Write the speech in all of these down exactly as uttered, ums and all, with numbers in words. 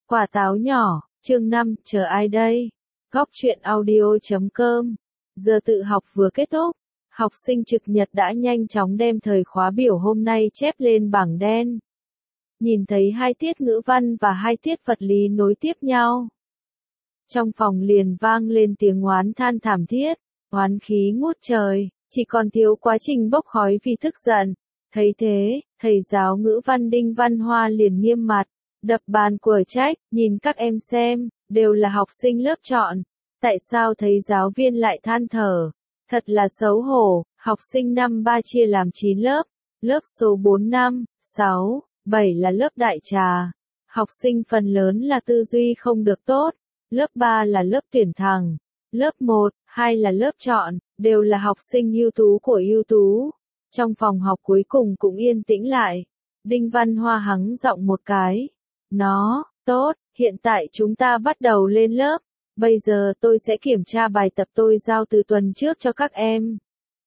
Quả táo nhỏ, chương năm, chờ ai đây? Góc truyện audio chấm com. Giờ tự học vừa kết thúc, học sinh trực nhật đã nhanh chóng đem thời khóa biểu hôm nay chép lên bảng đen. Nhìn thấy hai tiết ngữ văn và hai tiết vật lý nối tiếp nhau. Trong phòng liền vang lên tiếng oán than thảm thiết, oán khí ngút trời, chỉ còn thiếu quá trình bốc khói vì tức giận. Thấy thế, thầy giáo ngữ văn Đinh Văn Hoa liền nghiêm mặt, đập bàn quở trách, nhìn các em xem, đều là học sinh lớp chọn. Tại sao thấy giáo viên lại than thở? Thật là xấu hổ, học sinh năm ba chia làm chín lớp, lớp số bốn, năm, sáu, bảy là lớp đại trà. Học sinh phần lớn là tư duy không được tốt, lớp ba là lớp tuyển thẳng, lớp một, hai là lớp chọn, đều là học sinh ưu tú của ưu tú. Trong phòng học cuối cùng cũng yên tĩnh lại. Đinh Văn Hoa hắng giọng một cái. Nó, tốt, hiện tại chúng ta bắt đầu lên lớp. Bây giờ tôi sẽ kiểm tra bài tập tôi giao từ tuần trước cho các em.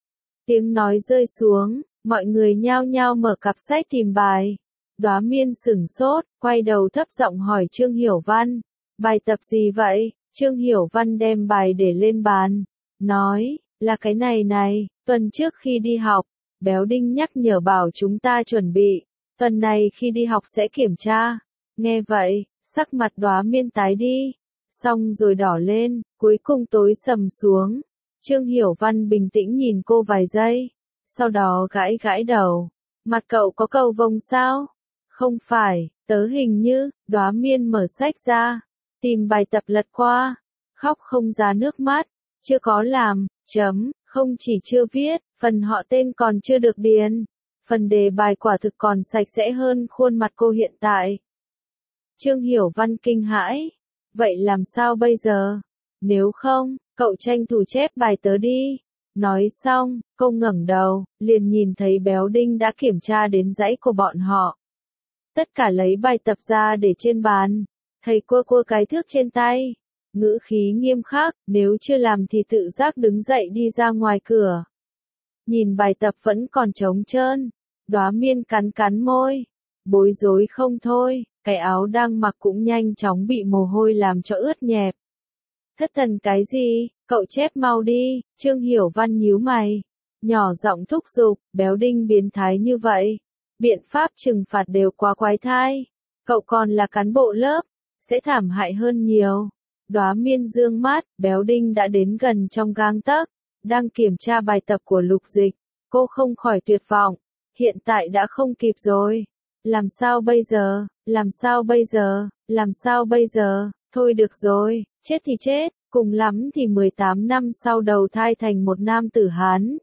Tiếng nói rơi xuống, mọi người nhao nhao mở cặp sách tìm bài. Đóa Miên sửng sốt, quay đầu thấp giọng hỏi Trương Hiểu Văn. Bài tập gì vậy? Trương Hiểu Văn đem bài để lên bàn. Nói, là cái này này, tuần trước khi đi học, Béo Đinh nhắc nhở bảo chúng ta chuẩn bị. Tuần này khi đi học sẽ kiểm tra. Nghe vậy, sắc mặt Đóa Miên tái đi. Xong rồi đỏ lên, cuối cùng tối sầm xuống. Trương Hiểu Văn bình tĩnh nhìn cô vài giây. Sau đó gãi gãi đầu. Mặt cậu có cầu vồng sao? Không phải, tớ hình như, Đóa Miên mở sách ra. Tìm bài tập lật qua. Khóc không ra nước mắt. Chưa có làm, chấm, không chỉ chưa viết, phần họ tên còn chưa được điền. Phần đề bài quả thực còn sạch sẽ hơn khuôn mặt cô hiện tại. Trương Hiểu Văn kinh hãi. Vậy làm sao bây giờ? Nếu không, cậu tranh thủ chép bài tớ đi. Nói xong, cô ngẩng đầu, liền nhìn thấy Béo Đinh đã kiểm tra đến dãy của bọn họ. Tất cả lấy bài tập ra để trên bàn. Thầy cua cua cái thước trên tay. Ngữ khí nghiêm khắc, nếu chưa làm thì tự giác đứng dậy đi ra ngoài cửa. Nhìn bài tập vẫn còn trống trơn. Đóa Miên cắn cắn môi. Bối rối không thôi, cái áo đang mặc cũng nhanh chóng bị mồ hôi làm cho ướt nhẹp. Thất thần cái gì, cậu chép mau đi, Trương Hiểu Văn nhíu mày. Nhỏ giọng thúc giục, Béo Đinh biến thái như vậy. Biện pháp trừng phạt đều quá quái thai. Cậu còn là cán bộ lớp, sẽ thảm hại hơn nhiều. Đóa Miên dương mắt, Béo Đinh đã đến gần trong gang tấc, đang kiểm tra bài tập của Lục Dịch. Cô không khỏi tuyệt vọng, hiện tại đã không kịp rồi. Làm sao bây giờ, làm sao bây giờ, làm sao bây giờ, thôi được rồi, chết thì chết, cùng lắm thì mười tám năm sau đầu thai thành một nam tử Hán.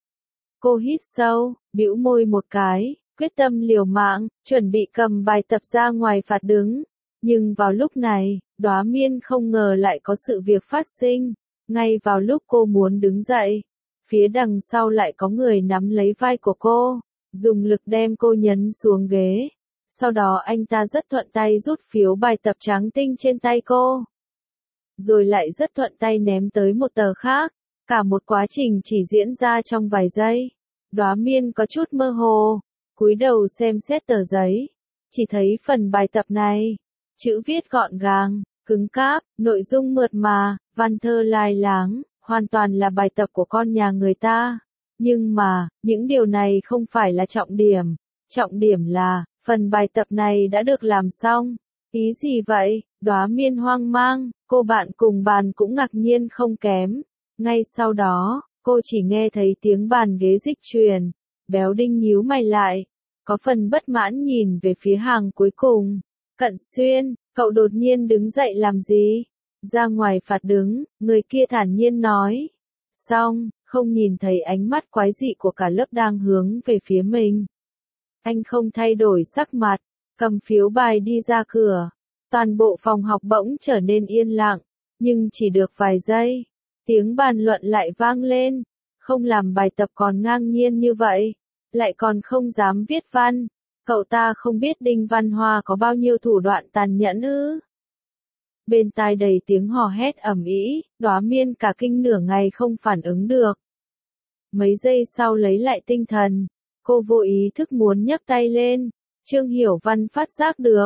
Cô hít sâu, bĩu môi một cái, quyết tâm liều mạng, chuẩn bị cầm bài tập ra ngoài phạt đứng. Nhưng vào lúc này, Đóa Miên không ngờ lại có sự việc phát sinh. Ngay vào lúc cô muốn đứng dậy, phía đằng sau lại có người nắm lấy vai của cô, dùng lực đem cô nhấn xuống ghế. Sau đó anh ta rất thuận tay rút phiếu bài tập trắng tinh trên tay cô. Rồi lại rất thuận tay ném tới một tờ khác. Cả một quá trình chỉ diễn ra trong vài giây. Đóa Miên có chút mơ hồ, cúi đầu xem xét tờ giấy. Chỉ thấy phần bài tập này, chữ viết gọn gàng, cứng cáp, nội dung mượt mà, văn thơ lai láng, hoàn toàn là bài tập của con nhà người ta. Nhưng mà, những điều này không phải là trọng điểm. Trọng điểm là, phần bài tập này đã được làm xong. Ý gì vậy? Đóa Miên hoang mang, cô bạn cùng bàn cũng ngạc nhiên không kém. Ngay sau đó, cô chỉ nghe thấy tiếng bàn ghế dịch chuyển. Béo Đinh nhíu mày lại, có phần bất mãn nhìn về phía hàng cuối cùng. Cận Xuyên, cậu đột nhiên đứng dậy làm gì? Ra ngoài phạt đứng, người kia thản nhiên nói. Xong, không nhìn thấy ánh mắt quái dị của cả lớp đang hướng về phía mình. Anh không thay đổi sắc mặt, cầm phiếu bài đi ra cửa. Toàn bộ phòng học bỗng trở nên yên lặng, nhưng chỉ được vài giây. Tiếng bàn luận lại vang lên. Không làm bài tập còn ngang nhiên như vậy, lại còn không dám viết văn. Cậu ta không biết Đinh Văn Hoa có bao nhiêu thủ đoạn tàn nhẫn ư? Bên tai đầy tiếng hò hét ầm ĩ, Đóa Miên cả kinh nửa ngày không phản ứng được. Mấy giây sau lấy lại tinh thần, cô vô ý thức muốn nhấc tay lên. Trương Hiểu Văn phát giác được,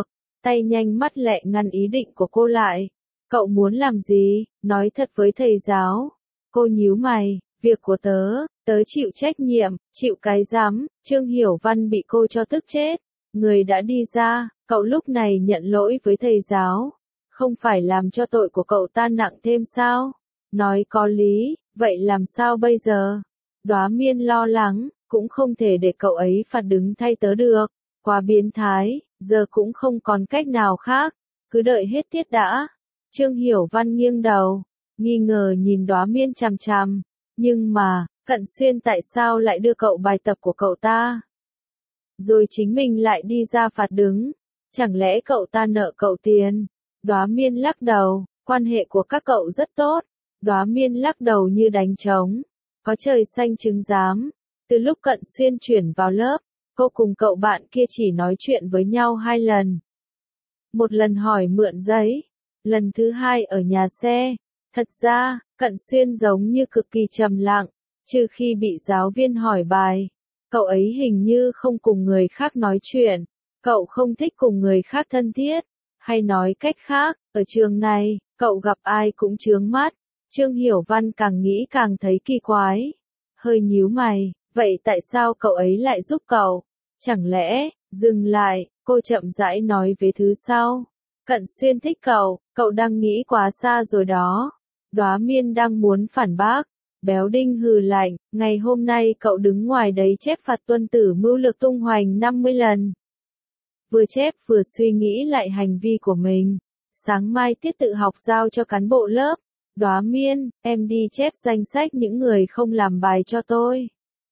tay nhanh mắt lẹ ngăn ý định của cô lại. Cậu muốn làm gì? Nói thật với thầy giáo. Cô nhíu mày, việc của tớ, tớ chịu trách nhiệm, chịu cái rắm. Trương Hiểu Văn bị cô cho tức chết. Người đã đi ra, cậu lúc này nhận lỗi với thầy giáo. Không phải làm cho tội của cậu ta nặng thêm sao? Nói có lý, vậy làm sao bây giờ? Đóa Miên lo lắng, cũng không thể để cậu ấy phạt đứng thay tớ được. Quá biến thái, giờ cũng không còn cách nào khác. Cứ đợi hết tiết đã. Trương Hiểu Văn nghiêng đầu, nghi ngờ nhìn Đóa Miên chằm chằm. Nhưng mà, Cận Xuyên tại sao lại đưa cậu bài tập của cậu ta? Rồi chính mình lại đi ra phạt đứng. Chẳng lẽ cậu ta nợ cậu tiền? Đóa Miên lắc đầu, quan hệ của các cậu rất tốt. Đóa Miên lắc đầu như đánh trống. Có trời xanh chứng giám. Từ lúc Cận Xuyên chuyển vào lớp, cô cùng cậu bạn kia chỉ nói chuyện với nhau hai lần. Một lần hỏi mượn giấy, lần thứ hai ở nhà xe. Thật ra, Cận Xuyên giống như cực kỳ trầm lặng, trừ khi bị giáo viên hỏi bài. Cậu ấy hình như không cùng người khác nói chuyện, cậu không thích cùng người khác thân thiết. Hay nói cách khác, ở trường này, cậu gặp ai cũng chướng mắt. Trương Hiểu Văn càng nghĩ càng thấy kỳ quái. Hơi nhíu mày, vậy tại sao cậu ấy lại giúp cậu? Chẳng lẽ, dừng lại, cô chậm rãi nói về thứ sau. Cận Xuyên thích cậu, cậu đang nghĩ quá xa rồi đó. Đóa Miên đang muốn phản bác. Béo Đinh hừ lạnh, ngày hôm nay cậu đứng ngoài đấy chép phạt tuân tử mưu lược tung hoành năm mươi lần. Vừa chép vừa suy nghĩ lại hành vi của mình. Sáng mai tiết tự học giao cho cán bộ lớp. Đóa Miên, em đi chép danh sách những người không làm bài cho tôi.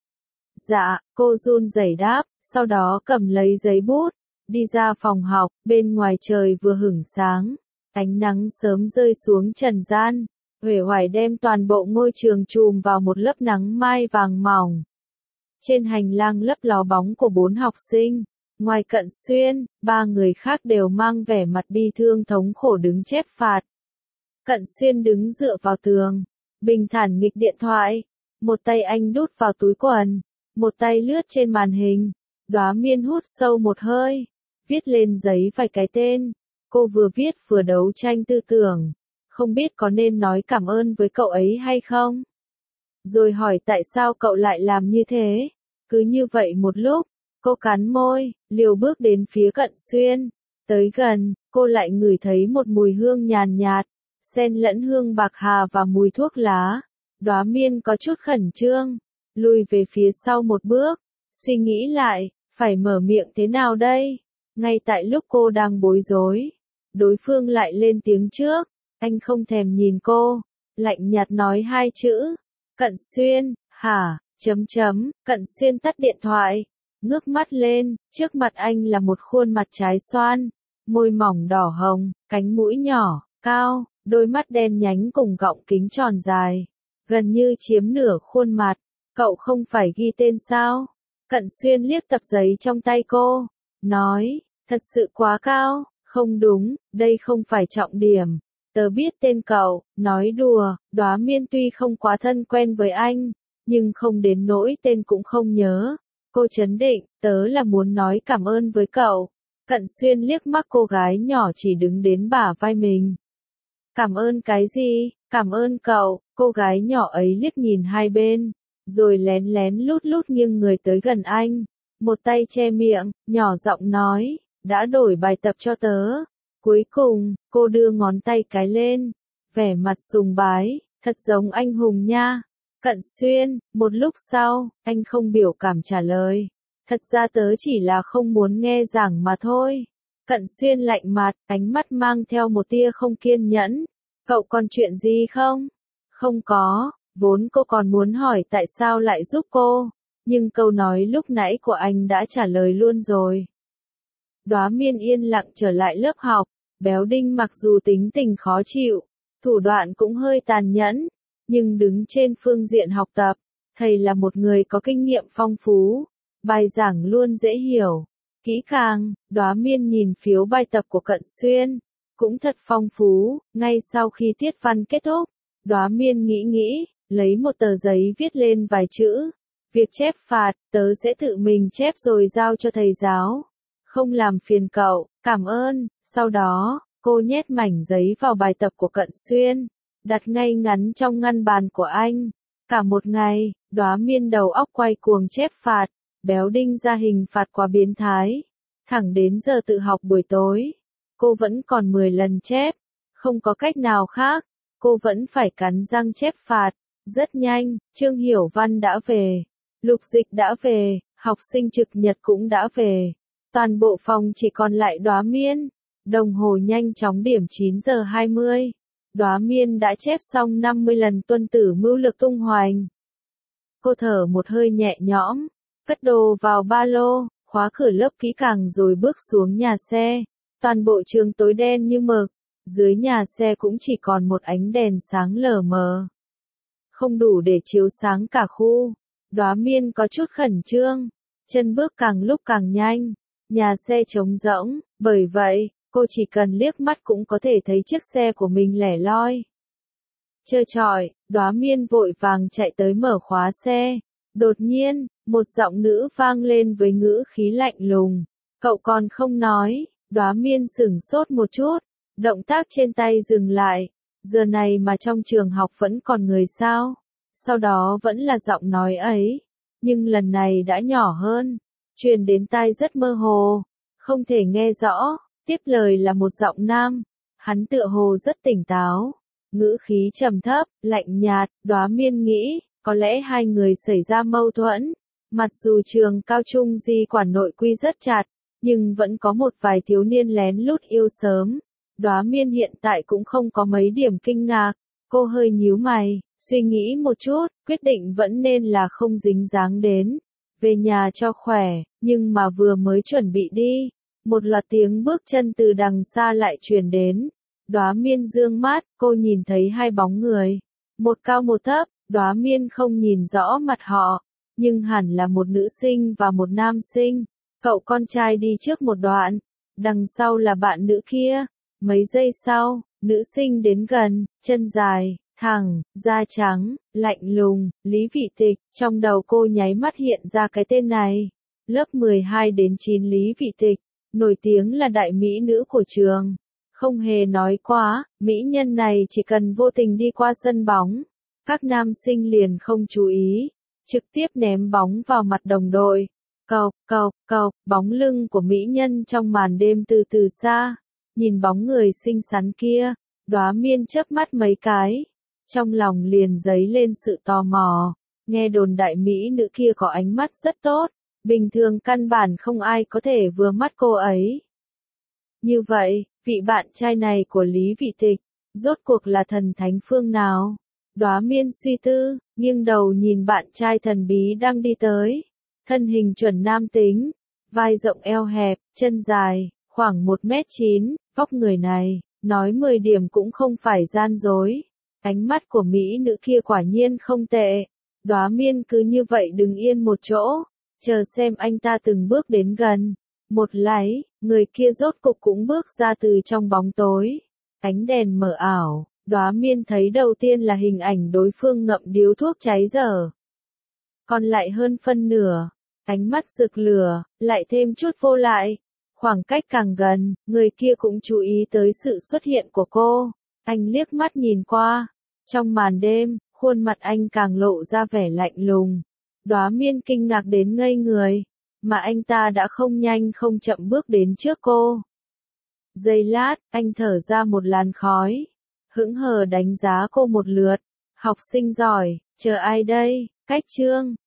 Dạ, cô run rẩy đáp, sau đó cầm lấy giấy bút, đi ra phòng học. Bên ngoài trời vừa hửng sáng, ánh nắng sớm rơi xuống trần gian, uể oải đem toàn bộ ngôi trường trùm vào một lớp nắng mai vàng mỏng. Trên hành lang lấp ló bóng của bốn học sinh, ngoài Cận Xuyên, ba người khác đều mang vẻ mặt bi thương thống khổ đứng chép phạt. Cận Xuyên đứng dựa vào tường, bình thản nghịch điện thoại, một tay anh đút vào túi quần, một tay lướt trên màn hình. Đóa Miên hút sâu một hơi, viết lên giấy vài cái tên. Cô vừa viết vừa đấu tranh tư tưởng, không biết có nên nói cảm ơn với cậu ấy hay không. Rồi hỏi tại sao cậu lại làm như thế. Cứ như vậy một lúc, cô cắn môi, liều bước đến phía Cận Xuyên. Tới gần, cô lại ngửi thấy một mùi hương nhàn nhạt, xen lẫn hương bạc hà và mùi thuốc lá. Đóa Miên có chút khẩn trương, lùi về phía sau một bước, suy nghĩ lại, phải mở miệng thế nào đây? Ngay tại lúc cô đang bối rối, đối phương lại lên tiếng trước. Anh không thèm nhìn cô, lạnh nhạt nói hai chữ. Cận Xuyên, hả, chấm chấm, Cận Xuyên tắt điện thoại, ngước mắt lên, trước mặt anh là một khuôn mặt trái xoan, môi mỏng đỏ hồng, cánh mũi nhỏ, cao, đôi mắt đen nhánh cùng gọng kính tròn dài, gần như chiếm nửa khuôn mặt. Cậu không phải ghi tên sao? Cận Xuyên liếc tập giấy trong tay cô, nói, thật sự quá cao. Không đúng, đây không phải trọng điểm. Tớ biết tên cậu. Nói đùa, Đóa Miên tuy không quá thân quen với anh, nhưng không đến nỗi tên cũng không nhớ. Cô trấn định, tớ là muốn nói cảm ơn với cậu. Cận Xuyên liếc mắt cô gái nhỏ chỉ đứng đến bả vai mình. Cảm ơn cái gì? Cảm ơn cậu. Cô gái nhỏ ấy liếc nhìn hai bên, rồi lén lén lút lút nghiêng người tới gần anh, một tay che miệng, nhỏ giọng nói, đã đổi bài tập cho tớ. Cuối cùng, cô đưa ngón tay cái lên, vẻ mặt sùng bái, thật giống anh hùng nha. Cận Xuyên, một lúc sau, anh không biểu cảm trả lời. Thật ra tớ chỉ là không muốn nghe giảng mà thôi. Cận Xuyên lạnh mặt, ánh mắt mang theo một tia không kiên nhẫn. Cậu còn chuyện gì không? Không có, vốn cô còn muốn hỏi tại sao lại giúp cô, nhưng câu nói lúc nãy của anh đã trả lời luôn rồi. Đóa Miên yên lặng trở lại lớp học. Béo Đinh mặc dù tính tình khó chịu, thủ đoạn cũng hơi tàn nhẫn, nhưng đứng trên phương diện học tập, thầy là một người có kinh nghiệm phong phú, bài giảng luôn dễ hiểu, kỹ càng. Đóa Miên nhìn phiếu bài tập của Cận Xuyên, cũng thật phong phú. Ngay sau khi tiết văn kết thúc, Đóa Miên nghĩ nghĩ, lấy một tờ giấy viết lên vài chữ, việc chép phạt, tớ sẽ tự mình chép rồi giao cho thầy giáo. Không làm phiền cậu, cảm ơn. Sau đó, cô nhét mảnh giấy vào bài tập của Cận Xuyên, đặt ngay ngắn trong ngăn bàn của anh. Cả một ngày, Đóa Miên đầu óc quay cuồng chép phạt, béo đinh ra hình phạt quá biến thái. Thẳng đến giờ tự học buổi tối, cô vẫn còn mười lần chép. Không có cách nào khác, cô vẫn phải cắn răng chép phạt. Rất nhanh, Trương Hiểu Văn đã về, Lục Dịch đã về, học sinh trực nhật cũng đã về. Toàn bộ phòng chỉ còn lại Đóa Miên. Đồng hồ nhanh chóng điểm chín giờ hai mươi. Đóa Miên đã chép xong năm mươi lần tuân tử mưu lược tung hoành. Cô thở một hơi nhẹ nhõm, cất đồ vào ba lô, khóa cửa lớp kỹ càng rồi bước xuống nhà xe. Toàn bộ trường tối đen như mực, dưới nhà xe cũng chỉ còn một ánh đèn sáng lờ mờ. Không đủ để chiếu sáng cả khu. Đóa Miên có chút khẩn trương, chân bước càng lúc càng nhanh. Nhà xe trống rỗng, bởi vậy, cô chỉ cần liếc mắt cũng có thể thấy chiếc xe của mình lẻ loi. Trơ trọi, Đóa Miên vội vàng chạy tới mở khóa xe. Đột nhiên, một giọng nữ vang lên với ngữ khí lạnh lùng. Cậu còn không nói. Đóa Miên sửng sốt một chút, động tác trên tay dừng lại. Giờ này mà trong trường học vẫn còn người sao? Sau đó vẫn là giọng nói ấy, nhưng lần này đã nhỏ hơn, truyền đến tai rất mơ hồ, không thể nghe rõ. Tiếp lời là một giọng nam, hắn tựa hồ rất tỉnh táo, ngữ khí trầm thấp, lạnh nhạt. Đóa Miên nghĩ, có lẽ hai người xảy ra mâu thuẫn. Mặc dù trường cao trung di quản nội quy rất chặt, nhưng vẫn có một vài thiếu niên lén lút yêu sớm. Đóa Miên hiện tại cũng không có mấy điểm kinh ngạc, cô hơi nhíu mày, suy nghĩ một chút, quyết định vẫn nên là không dính dáng đến. Về nhà cho khỏe, nhưng mà vừa mới chuẩn bị đi, một loạt tiếng bước chân từ đằng xa lại truyền đến. Đóa Miên dương mắt, cô nhìn thấy hai bóng người, một cao một thấp. Đóa Miên không nhìn rõ mặt họ, nhưng hẳn là một nữ sinh và một nam sinh. Cậu con trai đi trước một đoạn, đằng sau là bạn nữ kia. Mấy giây sau, nữ sinh đến gần, chân dài, thẳng, da trắng, lạnh lùng, Lý Vị Tịch. Trong đầu cô nháy mắt hiện ra cái tên này. Lớp mười hai đến chín Lý Vị Tịch, nổi tiếng là đại mỹ nữ của trường. Không hề nói quá, mỹ nhân này chỉ cần vô tình đi qua sân bóng, các nam sinh liền không chú ý, trực tiếp ném bóng vào mặt đồng đội. Cộc, cộc, cộc, bóng lưng của mỹ nhân trong màn đêm từ từ xa. Nhìn bóng người xinh xắn kia, Đóa Miên chớp mắt mấy cái, trong lòng liền dấy lên sự tò mò. Nghe đồn đại mỹ nữ kia có ánh mắt rất tốt, bình thường căn bản không ai có thể vừa mắt cô ấy. Như vậy, vị bạn trai này của Lý Vị Tịch, rốt cuộc là thần thánh phương nào? Đóa Miên suy tư, nghiêng đầu nhìn bạn trai thần bí đang đi tới. Thân hình chuẩn nam tính, vai rộng eo hẹp, chân dài, khoảng một mét chín, vóc người này, nói mười điểm cũng không phải gian dối. Ánh mắt của mỹ nữ kia quả nhiên không tệ. Đóa Miên cứ như vậy đứng yên một chỗ, chờ xem anh ta từng bước đến gần. Một lát, người kia rốt cục cũng bước ra từ trong bóng tối. Ánh đèn mờ ảo, Đóa Miên thấy đầu tiên là hình ảnh đối phương ngậm điếu thuốc cháy dở. Còn lại hơn phân nửa, ánh mắt rực lửa, lại thêm chút vô lại. Khoảng cách càng gần, người kia cũng chú ý tới sự xuất hiện của cô. Anh liếc mắt nhìn qua. Trong màn đêm, khuôn mặt anh càng lộ ra vẻ lạnh lùng. Đóa Miên kinh ngạc đến ngây người, mà anh ta đã không nhanh không chậm bước đến trước cô. Giây lát, anh thở ra một làn khói, hững hờ đánh giá cô một lượt. Học sinh giỏi, chờ ai đây? Cách chương